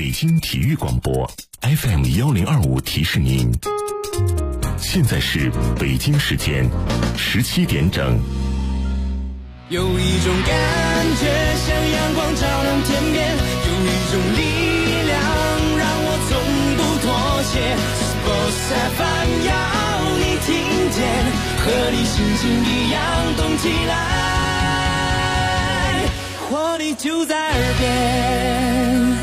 北京体育广播 FM1025提示您，现在是北京时间17点整。 有一种感觉像阳光照亮天边，有一种力量让我从不妥协。Sports FM 要你听见，和你心情一样动起来，活力就在耳边。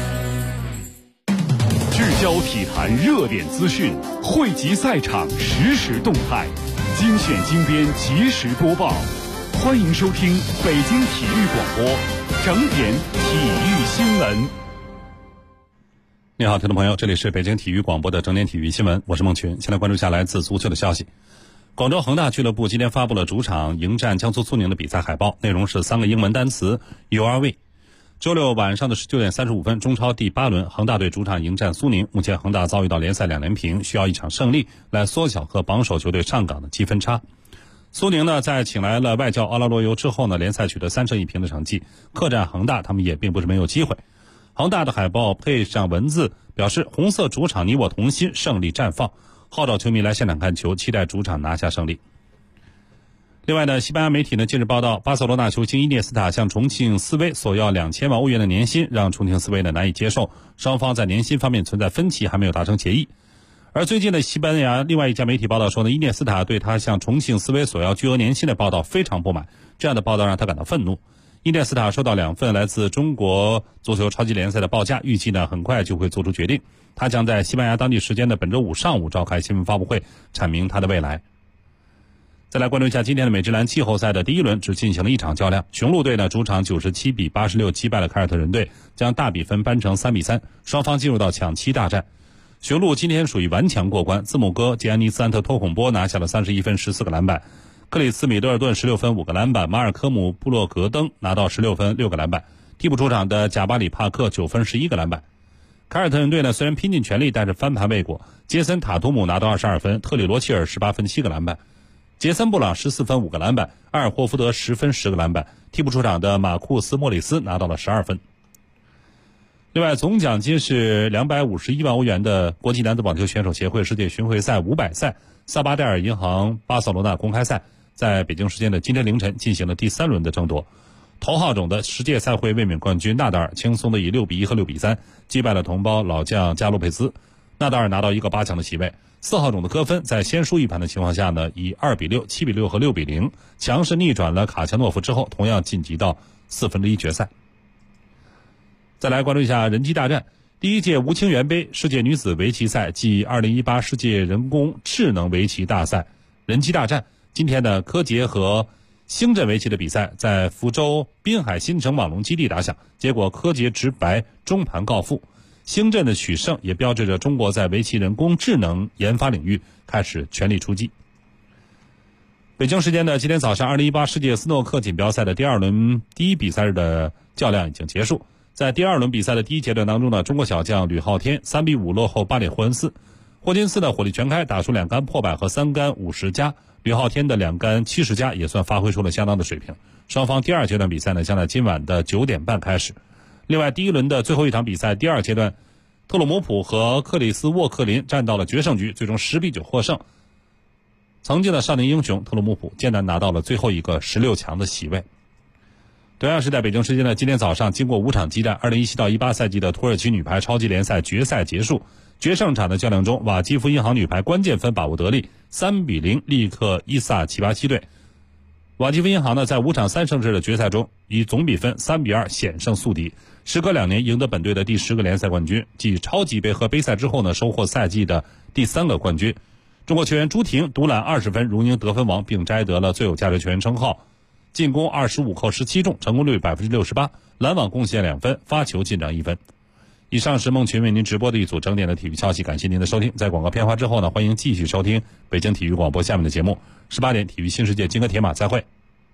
聚焦体坛热点资讯，汇集赛场实时动态，精选精编及时播报。欢迎收听北京体育广播整点体育新闻。 你好，听众朋友，这里是北京体育广播的整点体育新闻，我是孟群。先来关注一下来自足球的消息。广州恒大俱乐部今天发布了主场迎战江苏苏宁的比赛海报，内容是3个英文单词 You are we。周六晚上的19点35分，中超第8轮，恒大队主场迎战苏宁。目前恒大遭遇到联赛2连平，需要一场胜利来缩小和榜首球队上港的积分差。苏宁呢，在请来了外教奥拉罗尤之后呢，联赛取得3胜1平的成绩，客战恒大他们也并不是没有机会。恒大的海报配上文字，表示红色主场你我同心，胜利绽放，号召球迷来现场看球，期待主场拿下胜利。另外呢，西班牙媒体呢近日报道，巴塞罗那球星伊涅斯塔向重庆斯威索要2000万欧元的年薪，让重庆斯威呢难以接受，双方在年薪方面存在分歧，还没有达成协议。而最近的西班牙另外一家媒体报道说呢，伊涅斯塔对他向重庆斯威索要巨额年薪的报道非常不满，这样的报道让他感到愤怒。伊涅斯塔收到2份来自中国足球超级联赛的报价，预计呢很快就会做出决定。他将在西班牙当地时间的本周5上午召开新闻发布会，阐明他的未来。再来关注一下今天的美职篮季后赛的第1轮，只进行了1场较量。雄鹿队呢主场97比86击败了凯尔特人队，将大比分扳成3比3，双方进入到抢七大战。雄鹿今天属于顽强过关，字母哥吉安尼斯安特托孔波拿下了31分14个篮板，克里斯米德尔顿16分5个篮板，马尔科姆布洛格登拿到16分6个篮板，替补出场的贾巴里帕克9分11个篮板。凯尔特人队呢虽然拼尽全力，但是翻盘未果，杰森塔图姆拿到22分，特里罗切尔18分7个篮板，杰森布朗14分5个篮板，阿尔霍福德10分10个篮板，替补出场的马库斯莫里斯拿到了12分。另外，总奖金是251万欧元的国际男子网球选手协会世界巡回赛500赛萨巴戴尔银行巴塞罗那公开赛，在北京时间的今天凌晨进行了第3轮的争夺。头号种的世界赛会卫冕冠军纳达尔轻松的以6比1和6比3击败了同胞老将加洛佩斯，纳达尔拿到一个8强的席位。4号种的科芬在先输一盘的情况下呢，以2比6、7比6和6比0强势逆转了卡恰诺夫之后，同样晋级到1/4决赛。再来关注一下人机大战。第1届吴清源杯世界女子围棋赛暨2018世界人工智能围棋大赛人机大战，今天的柯洁和星阵围棋的比赛在福州滨海新城网龙基地打响，结果柯洁直白中盘告负，星阵的取胜也标志着中国在围棋人工智能研发领域开始全力出击。北京时间的今天早上，2018世界斯诺克锦标赛的第2轮第1比赛日的较量已经结束。在第2轮比赛的第1阶段当中呢，中国小将吕昊天3比5落后巴里霍恩斯，霍金斯的火力全开，打出2杆破百和3杆50加，吕昊天的2杆70加也算发挥出了相当的水平。双方第2阶段比赛呢将在今晚的9点半开始。另外，第1轮的最后一场比赛第2阶段，特鲁姆普和克里斯沃克林战到了决胜局，最终10比9获胜。曾经的少年英雄特鲁姆普艰难拿到了最后一个16强的席位。同样是在北京时间的今天早上，经过5场激战，2017到18赛季的土耳其女排超级联赛决赛结束。决胜场的较量中，瓦基夫银行女排关键分把握得力，3比0力克伊萨奇巴西队。瓦基夫银行呢，在5场3胜制的决赛中，以总比分3比2险胜宿敌，时隔2年赢得本队的第10个联赛冠军，继超级杯和杯赛之后呢，收获赛季的第3个冠军。中国球员朱婷独揽20分，荣膺得分王，并摘得了最有价值球员称号。进攻25扣17中，成功率68%，拦网贡献2分，发球进账1分。以上是孟群为您直播的一组整点的体育消息，感谢您的收听。在广告片花之后呢，欢迎继续收听北京体育广播下面的节目。18点，体育新世界，金戈铁马，再会。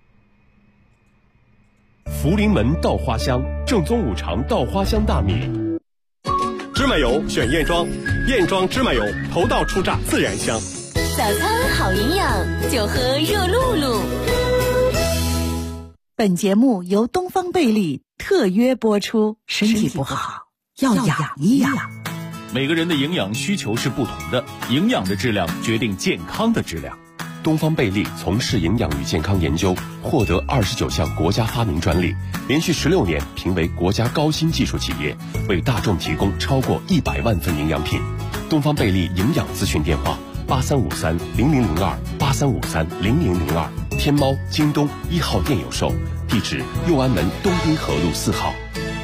福临门稻花香，正宗五常稻花香大米。芝麻油选燕庄，燕庄芝麻油，头道出榨自然香。 早餐好营养，就喝热露露。 本节目由东方贝利特约播出，身体不好要养一养。 每个人的营养需求是不同的，营养的质量决定健康的质量。 东方贝利从事营养与健康研究，获得29项国家发明专利，连续16年评为国家高新技术企业，为大众提供超过100万份营养品。东方贝利营养咨询电话83530002，83530002，天猫、京东1号店有售，地址右安门东滨河路4号。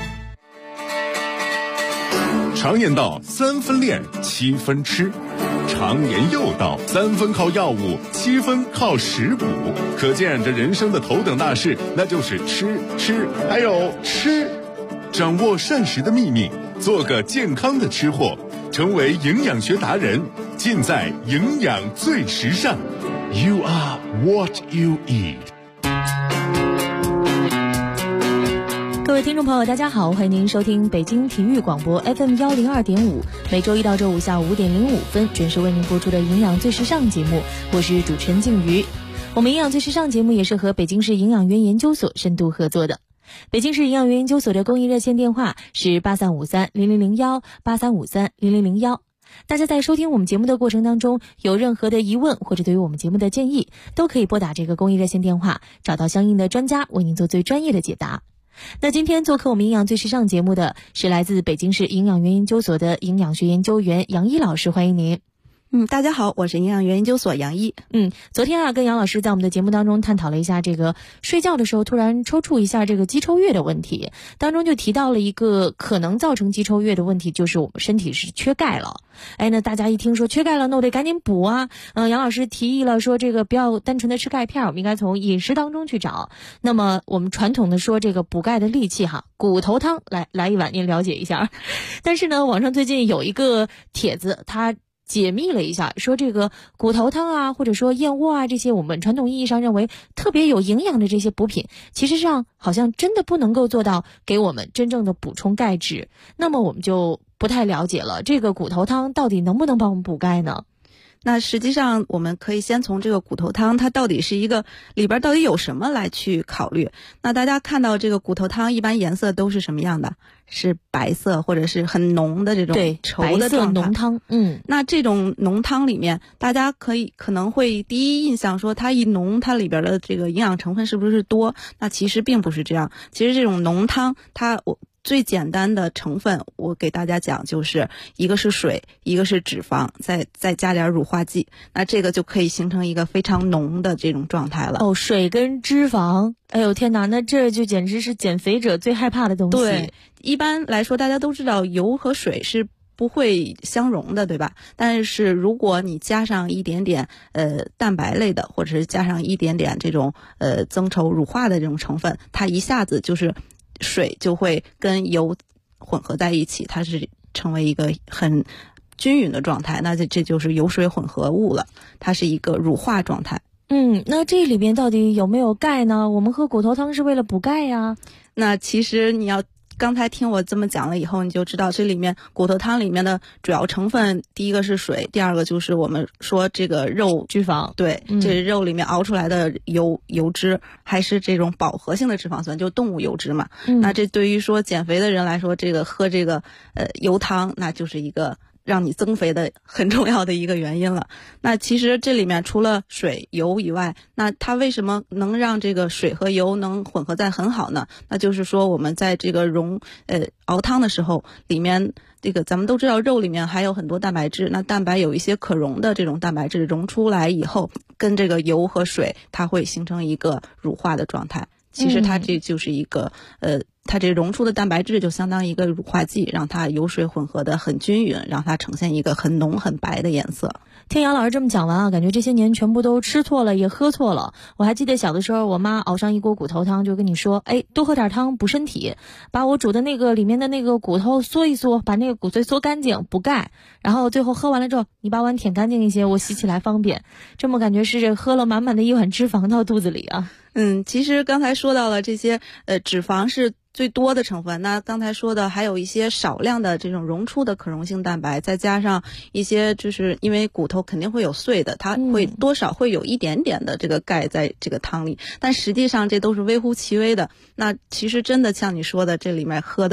常言道3分练7分吃，常言又道3分靠药物7分靠食补，可见这人生的头等大事那就是吃还有吃。掌握膳食的秘密，做个健康的吃货，成为营养学达人，尽在营养最时尚。 You are what you eat。 各位听众朋友大家好，欢迎您收听北京体育广播 FM 102.5，每周一到周五下午5点05分准时为您播出的营养最时尚节目，我是主持人静瑜。我们营养最时尚节目也是和北京市营养园研究所深度合作的。北京市营养园研究所的公益热线电话是83530001 83530001。大家在收听我们节目的过程当中，有任何的疑问或者对于我们节目的建议，都可以拨打这个公益热线电话，找到相应的专家为您做最专业的解答。那今天做客我们营养最时尚节目的是来自北京市营养园研究所的营养学研究员杨一老师，欢迎您。 大家好，我是营养园研究所杨一。 昨天跟杨老师在我们的节目当中探讨了一下这个睡觉的时候突然抽搐一下这个肌抽月的问题，当中就提到了一个可能造成肌抽月的问题，就是我们身体是缺钙了。那大家一听说缺钙了，那我得赶紧补啊。杨老师提议了说，这个不要单纯的吃钙片，我们应该从饮食当中去找。那么我们传统的说这个补钙的利器骨头汤，来一碗您了解一下。但是呢，网上最近有一个帖子，它解密了一下，说这个骨头汤啊，或者说燕窝啊，这些我们传统意义上认为特别有营养的这些补品，其实上好像真的不能够做到给我们真正的补充钙质。那么我们就不太了解了，这个骨头汤到底能不能帮我们补钙呢？ 那实际上我们可以先从这个骨头汤它到底是一个里边到底有什么来去考虑。那大家看到这个骨头汤一般颜色都是什么样的？是白色或者是很浓的这种稠的状态，白色浓汤。那这种浓汤里面大家可能会第一印象说它一浓，它里边的这个营养成分是不是多？那其实并不是这样。其实这种浓汤最简单的成分我给大家讲，就是一个是水，一个是脂肪，再加点乳化剂，那这个就可以形成一个非常浓的这种状态了。 水跟脂肪，哎呦天哪，那这就简直是减肥者最害怕的东西。 对，一般来说大家都知道油和水是不会相容的，对吧？但是如果你加上一点点蛋白类的，或者是加上一点点这种增稠乳化的这种成分，它一下子就是水就会跟油混合在一起，它是成为一个很均匀的状态，那这就是油水混合物了，它是一个乳化状态。 那这里边到底有没有钙呢？我们喝骨头汤是为了补钙呀。 那其实你要刚才听我这么讲了以后，你就知道这里面骨头汤里面的主要成分，第一个是水，第二个就是我们说这个肉脂肪， 对，这肉里面熬出来的油脂，还是这种饱和性的脂肪酸，就动物油脂嘛。那这对于说减肥的人来说，这个喝这个油汤，那就是一个让你增肥的很重要的一个原因了。那其实这里面除了水油以外，那它为什么能让这个水和油能混合在很好呢？那就是说我们在这个熬汤的时候，里面这个咱们都知道肉里面还有很多蛋白质，那蛋白有一些可溶的这种蛋白质溶出来以后，跟这个油和水它会形成一个乳化的状态。其实它这就是一个它这溶出的蛋白质就相当于一个乳化剂，让它油水混合的很均匀，让它呈现一个很浓很白的颜色。 听杨老师这么讲完感觉这些年全部都吃错了也喝错了。我还记得小的时候，我妈熬上一锅骨头汤，就跟你说，多喝点汤补身体，把我煮的那个里面的那个骨头嗦一嗦，把那个骨髓嗦干净补钙，然后最后喝完了之后，你把碗舔干净一些，我洗起来方便。这么感觉是喝了满满的一碗脂肪到肚子里啊。 其实刚才说到了这些脂肪是最多的成分，那刚才说的还有一些少量的这种溶出的可溶性蛋白，再加上一些就是因为骨头肯定会有碎的，它会多少会有一点点的这个钙在这个汤里，但实际上这都是微乎其微的。那其实真的像你说的，这里面喝的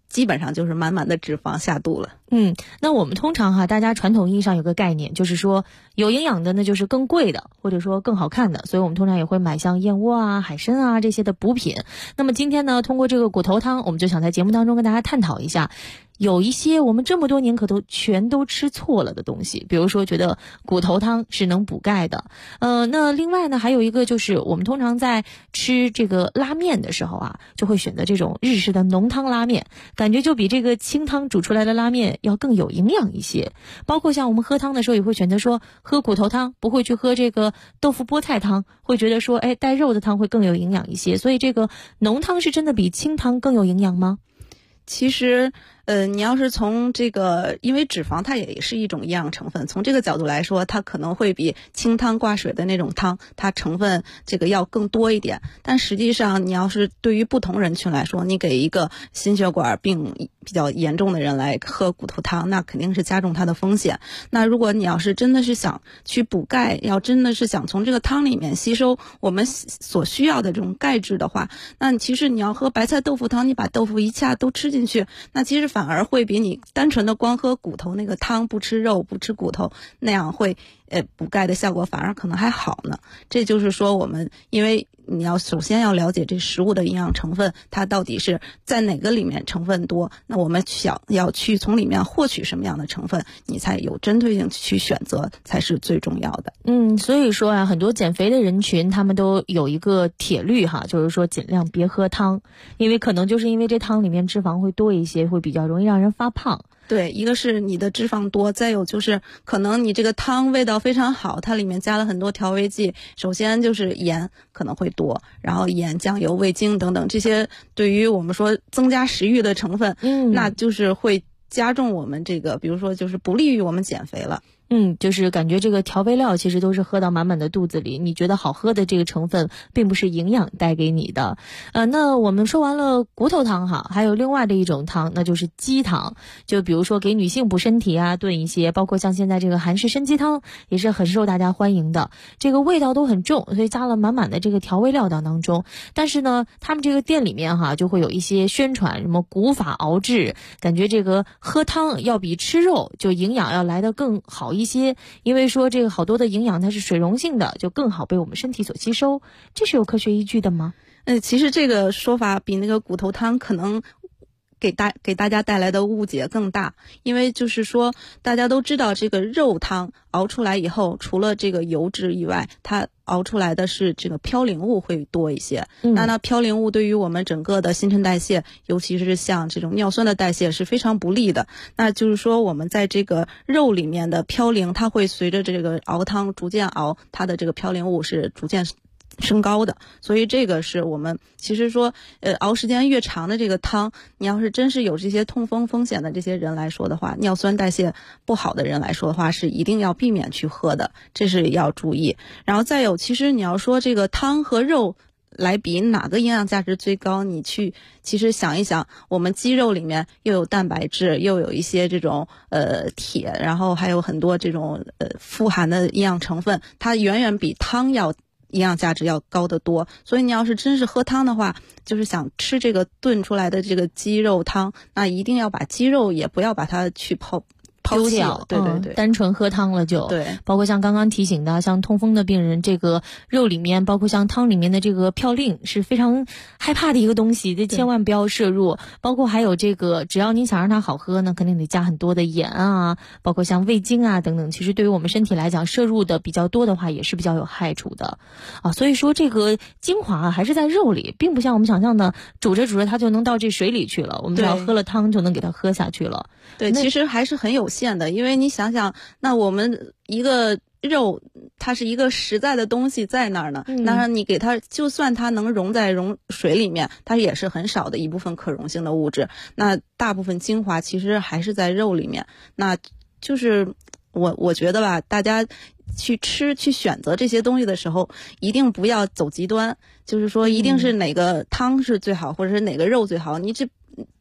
基本上就是满满的脂肪下肚了。 那我们通常大家传统意义上有个概念，就是说有营养的呢就是更贵的，或者说更好看的，所以我们通常也会买像燕窝啊、海参啊这些的补品。那么今天呢，通过这个骨头汤，我们就想在节目当中跟大家探讨一下，有一些我们这么多年可都全都吃错了的东西，比如说觉得骨头汤是能补钙的，那另外呢还有一个就是我们通常在吃这个拉面的时候就会选择这种日式的浓汤拉面，感觉就比这个清汤煮出来的拉面要更有营养一些。包括像我们喝汤的时候也会选择说喝骨头汤，不会去喝这个豆腐菠菜汤，会觉得说带肉的汤会更有营养一些。所以这个浓汤是真的比清汤更有营养吗？ 其实你要是从这个，因为脂肪它也是一种营养成分，从这个角度来说，它可能会比清汤挂水的那种汤，它成分这个要更多一点。但实际上，你要是对于不同人群来说，你给一个心血管病比较严重的人来喝骨头汤，那肯定是加重他的风险。那如果你要是真的是想去补钙，要真的是想从这个汤里面吸收我们所需要的这种钙质的话，那其实你要喝白菜豆腐汤，你把豆腐一下都吃进去，那其实反而会比你单纯的光喝骨头那个汤，不吃肉不吃骨头，那样会补钙的效果反而可能还好呢。这就是说我们因为你要首先要了解这食物的营养成分，它到底是在哪个里面成分多，那我们想要去从里面获取什么样的成分，你才有针对性去选择才是最重要的。 所以说很多减肥的人群他们都有一个铁律就是说尽量别喝汤，因为可能就是因为这汤里面脂肪会多一些，会比较容易让人发胖。 对，一个是你的脂肪多，再有就是可能你这个汤味道非常好，它里面加了很多调味剂，首先就是盐可能会多，然后盐、酱油、味精等等这些对于我们说增加食欲的成分，那就是会加重我们这个，比如说就是不利于我们减肥了。 就是感觉这个调味料其实都是喝到满满的肚子里，你觉得好喝的这个成分并不是营养带给你的。那我们说完了骨头汤还有另外的一种汤，那就是鸡汤。就比如说给女性补身体炖一些，包括像现在这个韩式参鸡汤也是很受大家欢迎的，这个味道都很重，所以加了满满的这个调味料当中。但是呢，他们这个店里面就会有一些宣传什么古法熬制，感觉这个喝汤要比吃肉就营养要来得更好一些，因为说这个好多的营养它是水溶性的，就更好被我们身体所吸收，这是有科学依据的吗？ 其实这个说法比那个骨头汤可能给大家带来的误解更大，因为就是说大家都知道这个肉汤熬出来以后，除了这个油脂以外，它熬出来的是这个嘌呤物会多一些。那嘌呤物对于我们整个的新陈代谢，尤其是像这种尿酸的代谢是非常不利的。那就是说我们在这个肉里面的嘌呤，它会随着这个熬汤逐渐熬，它的这个嘌呤物是逐渐升高的，所以这个是我们其实说熬时间越长的这个汤，你要是真是有这些痛风风险的这些人来说的话，尿酸代谢不好的人来说的话，是一定要避免去喝的，这是要注意。然后再有，其实你要说这个汤和肉来比哪个营养价值最高，你去其实想一想，我们鸡肉里面又有蛋白质，又有一些这种铁，然后还有很多这种富含的营养成分，它远远比汤要营养价值要高得多。所以你要是真是喝汤的话，就是想吃这个炖出来的这个鸡肉汤，那一定要把鸡肉也不要把它去抛掉，对对对， 单纯喝汤了就对。 包括像刚刚提醒的，像痛风的病人，这个肉里面，包括像汤里面的这个嘌呤是非常害怕的一个东西，这千万不要摄入。包括还有这个，只要你想让它好喝呢，肯定得加很多的盐包括像味精等等，其实对于我们身体来讲，摄入的比较多的话，也是比较有害处的所以说这个精华还是在肉里，并不像我们想象的煮着煮着它就能到这水里去了，我们只要喝了汤就能给它喝下去了。 对，其实还是很有限的，因为你想想，那我们一个肉它是一个实在的东西在那儿呢，那你给它，就算它能溶在水里面，它也是很少的一部分可溶性的物质，那大部分精华其实还是在肉里面。那就是我觉得吧，大家去选择这些东西的时候，一定不要走极端，就是说一定是哪个汤是最好，或者是哪个肉最好，你这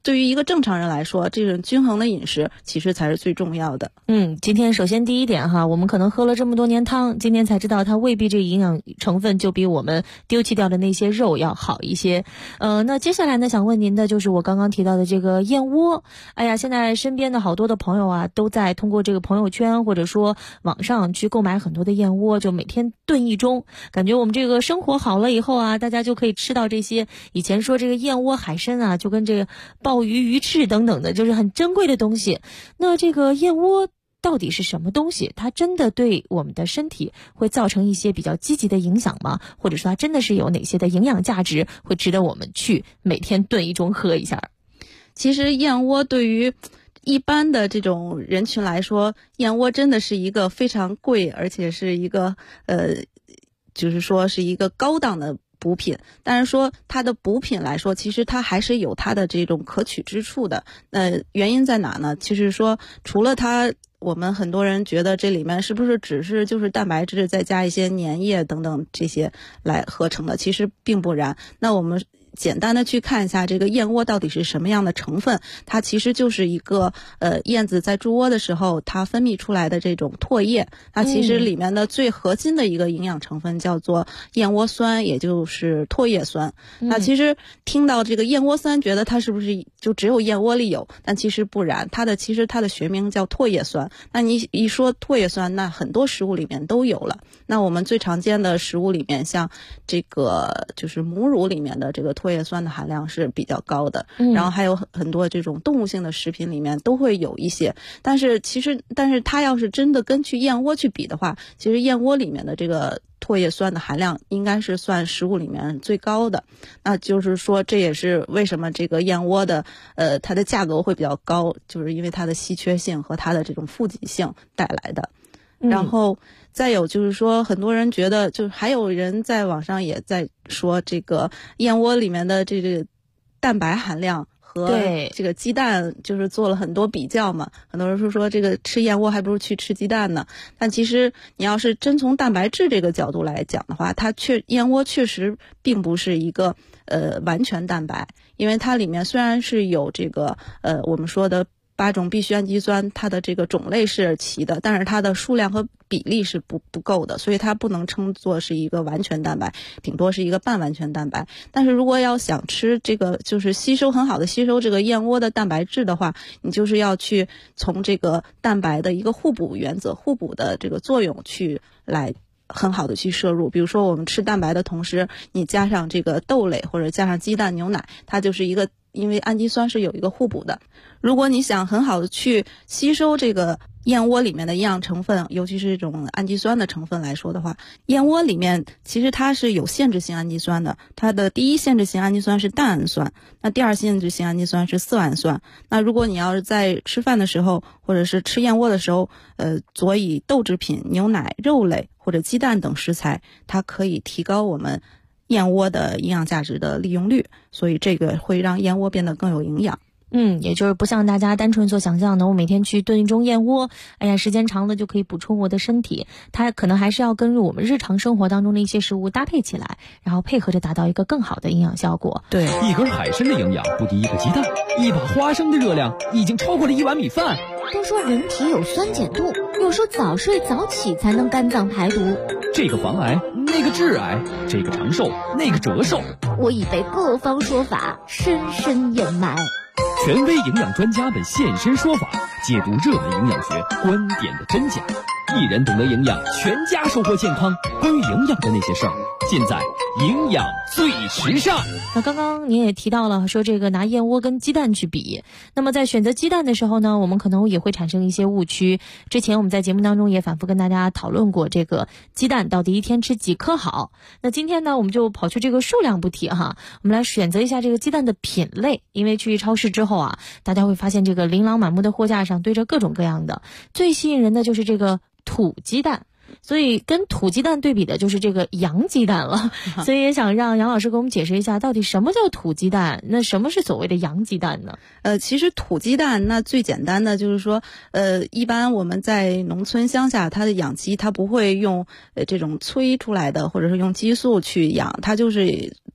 对于一个正常人来说，这种均衡的饮食其实才是最重要的。 今天首先第一点哈，我们可能喝了这么多年汤，今天才知道它未必这营养成分就比我们丢弃掉的那些肉要好一些。那接下来呢，想问您的就是我刚刚提到的这个燕窝。哎呀，现在身边的好多的朋友啊，都在通过这个朋友圈或者说网上去购买很多的燕窝，就每天炖一盅，感觉我们这个生活好了以后啊，大家就可以吃到这些以前说这个燕窝海参啊，就跟这个鲍鱼、鱼翅等等的，就是很珍贵的东西。那这个燕窝到底是什么东西？它真的对我们的身体会造成一些比较积极的影响吗？或者说它真的是有哪些的营养价值会值得我们去每天炖一盅喝一下？ 其实燕窝对于一般的这种人群来说，燕窝真的是一个非常贵，而且是一个就是说是一个高档的补品。但是说它的补品来说，其实它还是有它的这种可取之处的。原因在哪呢？其实说除了它，我们很多人觉得这里面是不是只是就是蛋白质再加一些粘液等等这些来合成的，其实并不然。那我们简单的去看一下这个燕窝到底是什么样的成分，它其实就是一个燕子在筑窝的时候它分泌出来的这种唾液，它其实里面的最核心的一个营养成分叫做燕窝酸，也就是唾液酸。那其实听到这个燕窝酸觉得它是不是就只有燕窝里有，但其实不然，其实它的学名叫唾液酸。那你一说唾液酸，那很多食物里面都有了。那我们最常见的食物里面，像这个就是母乳里面的这个唾液酸的含量是比较高的，然后还有很多这种动物性的食品里面都会有一些。但是它要是真的跟燕窝去比的话，其实燕窝里面的这个唾液酸的含量应该是算食物里面最高的。那就是说这也是为什么这个燕窝的它的价格会比较高，就是因为它的稀缺性和它的这种富集性带来的。然后再有就是说，很多人觉得，就还有人在网上也在说，这个燕窝里面的这个蛋白含量和这个鸡蛋就是做了很多比较嘛。很多人说这个吃燕窝还不如去吃鸡蛋呢。但其实你要是真从蛋白质这个角度来讲的话，燕窝确实并不是一个完全蛋白，因为它里面虽然是有这个我们说的8种必需氨基酸，它的这个种类是齐的，但是它的数量和比例是不够的，所以它不能称作是一个完全蛋白，顶多是一个半完全蛋白。但是如果要想吃这个就是很好的吸收这个燕窝的蛋白质的话，你就是要去从这个蛋白的一个互补原则、互补的这个作用去来很好的去摄入。比如说我们吃蛋白的同时，你加上这个豆类或者加上鸡蛋、牛奶，它就是一个，因为氨基酸是有一个互补的。如果你想很好的去吸收这个燕窝里面的营养成分，尤其是这种氨基酸的成分来说的话，燕窝里面其实它是有限制性氨基酸的。它的第一限制性氨基酸是蛋氨酸，那第二限制性氨基酸是色氨酸。那如果你要是在吃饭的时候或者是吃燕窝的时候佐以豆制品、牛奶、肉类或者鸡蛋等食材，它可以提高我们燕窝的营养价值的利用率，所以这个会让燕窝变得更有营养。 也就是不像大家单纯所想象的，我每天去炖一盅燕窝，哎呀，时间长了就可以补充我的身体。它可能还是要跟我们日常生活当中的一些食物搭配起来，然后配合着达到一个更好的营养效果。 对， 一根海参的营养不敌一个鸡蛋，一把花生的热量已经超过了1碗米饭。 都说人体有酸碱度，又说早睡早起才能肝脏排毒， 这个防癌，那个致癌，这个长寿，那个折寿。 我已被各方说法深深掩埋。 权威营养专家们现身说法，解读热门营养学观点的真假。一人懂得营养，全家收获健康。关于营养的那些事儿，尽在营养最时尚。 那刚刚您也提到了，说这个拿燕窝跟鸡蛋去比，那么在选择鸡蛋的时候呢，我们可能也会产生一些误区。之前我们在节目当中也反复跟大家讨论过，这个鸡蛋到底一天吃几颗好。那今天呢，我们就跑去这个数量不提哈，我们来选择一下这个鸡蛋的品类。因为去超市之后啊，大家会发现这个琳琅满目的货架上堆着各种各样的，最吸引人的就是这个土鸡蛋。所以跟土鸡蛋对比的就是这个洋鸡蛋了，所以也想让杨老师给我们解释一下，到底什么叫土鸡蛋，那什么是所谓的洋鸡蛋呢？ 其实土鸡蛋那最简单的就是说，一般我们在农村乡下，它的养鸡它不会用这种催出来的，或者是用激素去养，它就是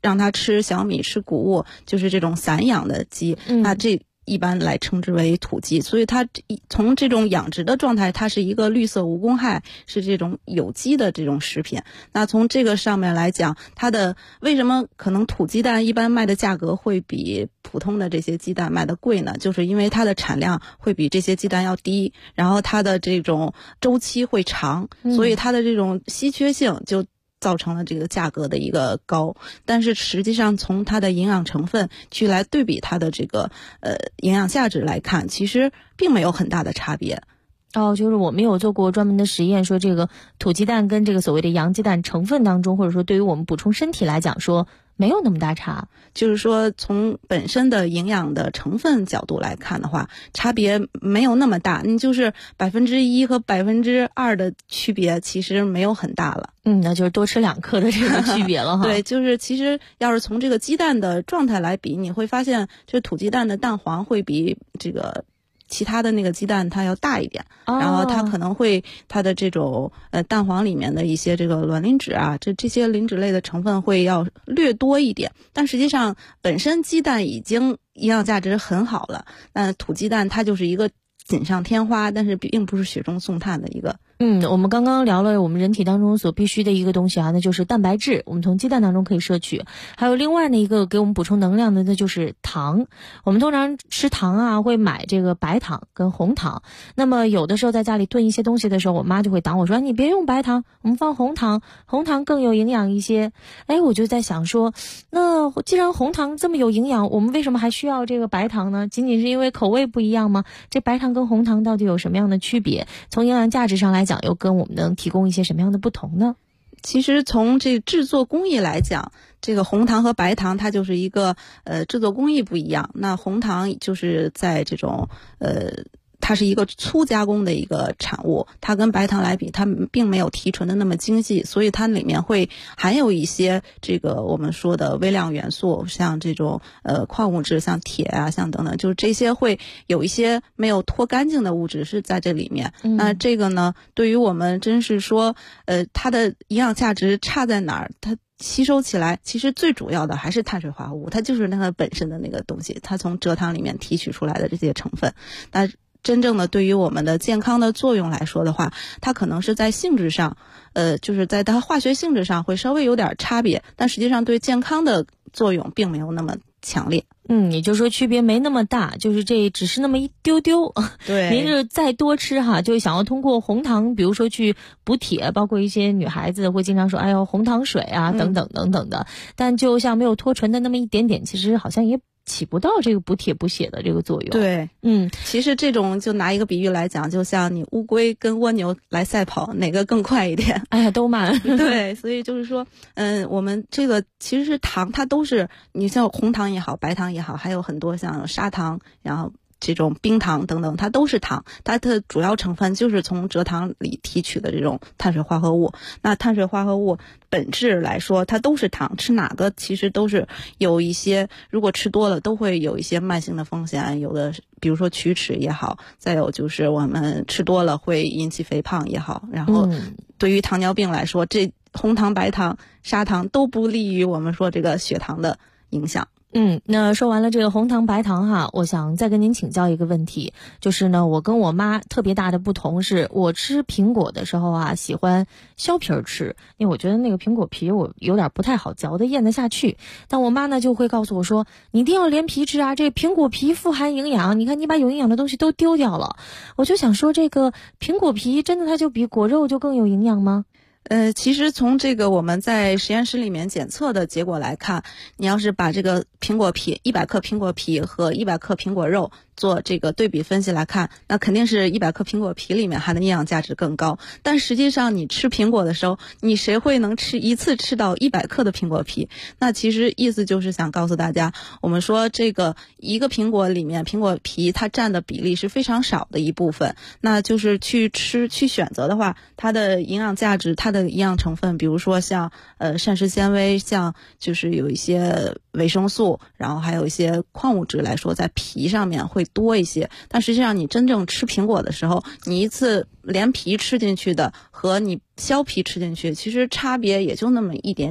让它吃小米、吃谷物，就是这种散养的鸡，那这一般来称之为土鸡。所以它从这种养殖的状态，它是一个绿色无公害，是这种有机的这种食品。那从这个上面来讲，它的为什么可能土鸡蛋一般卖的价格会比普通的这些鸡蛋卖的贵呢？就是因为它的产量会比这些鸡蛋要低，然后它的这种周期会长，所以它的这种稀缺性就造成了这个价格的一个高。但是实际上从它的营养成分去来对比它的这个营养价值来看，其实并没有很大的差别。 就是我们有做过专门的实验，说这个土鸡蛋跟这个所谓的洋鸡蛋成分当中，或者说对于我们补充身体来讲，说没有那么大差。 就是说从本身的营养的成分角度来看的话，差别没有那么大，你就是1%和2%的区别其实没有很大了。 那就是多吃2克的这个区别了哈。 对，就是其实要是从这个鸡蛋的状态来比，你会发现这土鸡蛋的蛋黄会比这个其他的那个鸡蛋它要大一点，然后它可能会它的这种蛋黄里面的一些这个卵磷脂啊，这些磷脂类的成分会要略多一点。但实际上本身鸡蛋已经营养价值很好了，那土鸡蛋它就是一个锦上添花，但是并不是雪中送炭的一个。 我们刚刚聊了我们人体当中所必须的一个东西啊，那就是蛋白质，我们从鸡蛋当中可以摄取。还有另外的一个给我们补充能量的，那就是糖。我们通常吃糖啊，会买这个白糖跟红糖。那么有的时候在家里炖一些东西的时候，我妈就会挡我说，你别用白糖，我们放红糖，红糖更有营养一些。我就在想说，那既然红糖这么有营养，我们为什么还需要这个白糖呢？仅仅是因为口味不一样吗？这白糖跟红糖到底有什么样的区别？从营养价值上来讲，又跟我们能提供一些什么样的不同呢？ 其实从这制作工艺来讲，这个红糖和白糖它就是一个制作工艺不一样。那红糖就是在这种它是一个粗加工的一个产物，它跟白糖来比，它并没有提纯的那么精细，所以它里面会含有一些这个我们说的微量元素，像这种矿物质，像铁啊，像等等，就是这些会有一些没有脱干净的物质是在这里面。那这个呢，对于我们真是说它的营养价值差在哪儿？它吸收起来其实最主要的还是碳水化合物，它就是那个本身的那个东西，它从蔗糖里面提取出来的这些成分。那真正的对于我们的健康的作用来说的话，它可能是在性质上就是在它化学性质上会稍微有点差别，但实际上对健康的作用并没有那么强烈。 也就是说区别没那么大，就是这只是那么一丢丢。 对， 您是再多吃哈，就想要通过红糖比如说去补铁，包括一些女孩子会经常说哎呦红糖水啊等等等等的，但就像没有脱纯的那么一点点，其实好像也起不到这个补铁补血的这个作用。 对，其实这种就拿一个比喻来讲，就像你乌龟跟蜗牛来赛跑，哪个更快一点？ 哎呀，都慢。 对，所以就是说，我们这个其实是糖，它都是你像红糖也好，白糖也好，还有很多像砂糖，然后这种冰糖等等，它都是糖，它的主要成分就是从蔗糖里提取的这种碳水化合物。那碳水化合物本质来说它都是糖，吃哪个其实都是有一些，如果吃多了都会有一些慢性的风险，有的比如说龋齿也好，再有就是我们吃多了会引起肥胖也好，然后对于糖尿病来说，这红糖白糖砂糖都不利于我们说这个血糖的影响。 那说完了这个红糖白糖哈，我想再跟您请教一个问题，就是呢，我跟我妈特别大的不同是，我吃苹果的时候啊，喜欢削皮儿吃，因为我觉得那个苹果皮我有点不太好嚼的，咽得下去。但我妈呢就会告诉我说，你一定要连皮吃啊，这苹果皮富含营养，你看你把有营养的东西都丢掉了。我就想说，这个苹果皮真的它就比果肉就更有营养吗？ 其实从这个我们在实验室里面检测的结果来看，你要是把这个苹果皮100克苹果皮和100克苹果肉做这个对比分析来看，那肯定是100克苹果皮里面含的营养价值更高。但实际上你吃苹果的时候，你谁会能一次吃到100克的苹果皮？那其实意思就是想告诉大家，我们说这个一个苹果里面苹果皮它占的比例是非常少的一部分，那就是去选择的话，它的营养价值，它的营养成分，比如说像膳食纤维，像就是有一些维生素，然后还有一些矿物质来说，在皮上面会多一些。但实际上你真正吃苹果的时候，你一次连皮吃进去的和你削皮吃进去，其实差别也就那么一点点。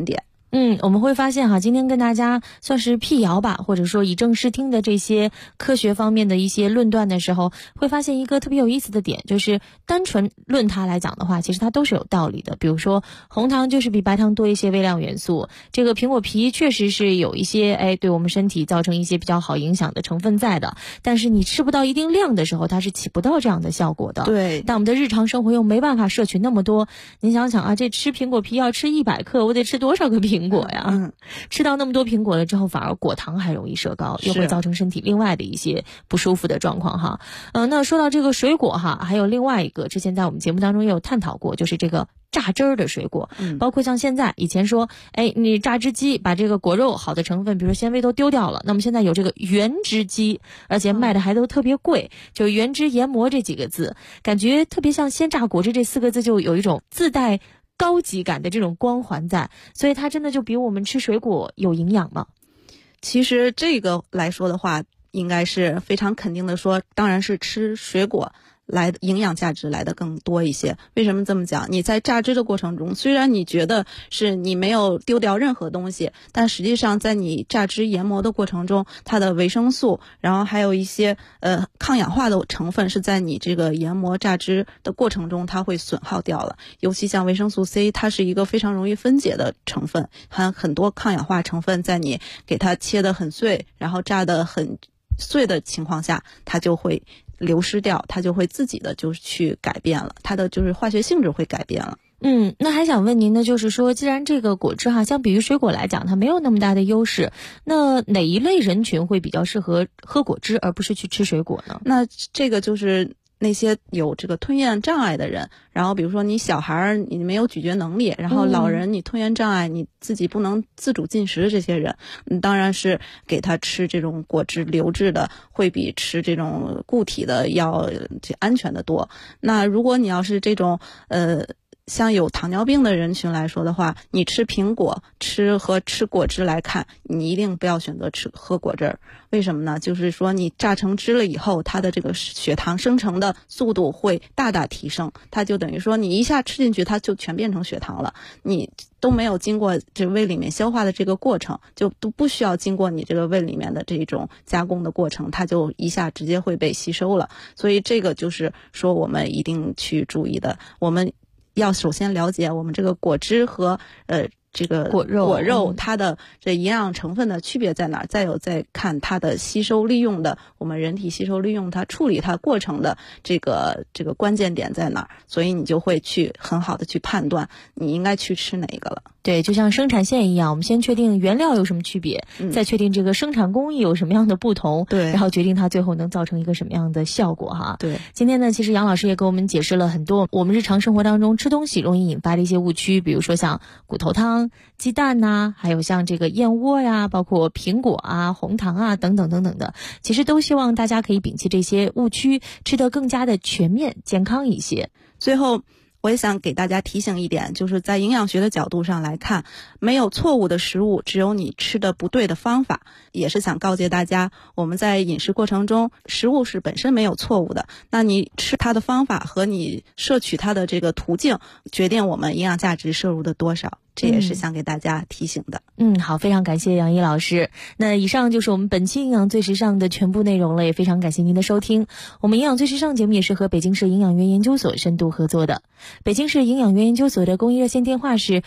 我们会发现哈，今天跟大家算是辟谣吧，或者说以正视听的这些科学方面的一些论断的时候，会发现一个特别有意思的点，就是单纯论它来讲的话，其实它都是有道理的。比如说红糖就是比白糖多一些微量元素，这个苹果皮确实是有一些对我们身体造成一些比较好影响的成分在的，但是你吃不到一定量的时候，它是起不到这样的效果的。 对， 但我们的日常生活又没办法摄取那么多，您想想啊，这吃苹果皮要吃100克，我得吃多少个苹果呀？吃到那么多苹果了之后，反而果糖还容易摄高，又会造成身体另外的一些不舒服的状况哈。那说到这个水果哈，还有另外一个，之前在我们节目当中也有探讨过，就是这个榨汁儿的水果，包括像现在以前说，你榨汁机把这个果肉好的成分，比如说纤维都丢掉了，那么现在有这个原汁机，而且卖的还都特别贵，就原汁研磨这几个字，感觉特别像鲜榨果汁这4个字，就有一种自带高级感的这种光环在，所以它真的就比我们吃水果有营养吗？ 其实这个来说的话，应该是非常肯定的说，当然是吃水果来的营养价值来的更多一些。为什么这么讲？你在榨汁的过程中，虽然你觉得是你没有丢掉任何东西，但实际上在你榨汁研磨的过程中，它的维生素，然后还有一些抗氧化的成分是在你这个研磨榨汁的过程中它会损耗掉了。尤其像维生素 C， 它是一个非常容易分解的成分，含很多抗氧化成分，在你给它切得很碎，然后榨得很碎的情况下，它就会流失掉，它就会自己的就去改变了，它的就是化学性质会改变了。 那还想问您呢，就是说既然这个果汁哈，相比于水果来讲它没有那么大的优势，那哪一类人群会比较适合喝果汁而不是去吃水果呢？ 那这个就是那些有这个吞咽障碍的人，然后比如说你小孩你没有咀嚼能力，然后老人你吞咽障碍，你自己不能自主进食的这些人，当然是给他吃这种果汁流质的会比吃这种固体的要安全的多。那如果你要是这种像有糖尿病的人群来说的话，你吃苹果和吃果汁来看，你一定不要选择喝果汁儿。为什么呢？就是说你榨成汁了以后，它的这个血糖生成的速度会大大提升，它就等于说你一下吃进去，它就全变成血糖了，你都没有经过这胃里面消化的这个过程，就都不需要经过你这个胃里面的这种加工的过程，它就一下直接会被吸收了。所以这个就是说我们一定去注意的，我们要首先了解我们这个果汁和这个果肉它的这营养成分的区别在哪儿，再有再看它的吸收利用的，我们人体吸收利用它处理它过程的这个关键点在哪儿，所以你就会去很好的去判断你应该去吃哪一个了。 对，就像生产线一样，我们先确定原料有什么区别，再确定这个生产工艺有什么样的不同， 对， 然后决定它最后能造成一个什么样的效果哈。 对， 今天呢，其实杨老师也给我们解释了很多我们日常生活当中吃东西容易引发的一些误区，比如说像骨头汤、鸡蛋呐，还有像这个燕窝呀，包括苹果啊、红糖啊等等等等的，其实都希望大家可以摒弃这些误区，吃得更加的全面、健康一些。 最后我也想给大家提醒一点，就是在营养学的角度上来看，没有错误的食物，只有你吃的不对的方法。也是想告诫大家，我们在饮食过程中，食物是本身没有错误的，那你吃它的方法和你摄取它的这个途径，决定我们营养价值摄入的多少。这也是想给大家提醒的。 好，非常感谢杨一老师。那以上就是我们本期营养最时尚的全部内容了，也非常感谢您的收听。我们营养最时尚节目也是和北京市营养院研究所深度合作的。北京市营养院研究所的公益热线电话是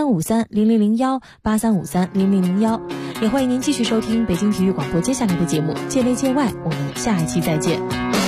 83530001 83530001，也欢迎您继续收听北京体育广播接下来的节目界内界外，我们下一期再见。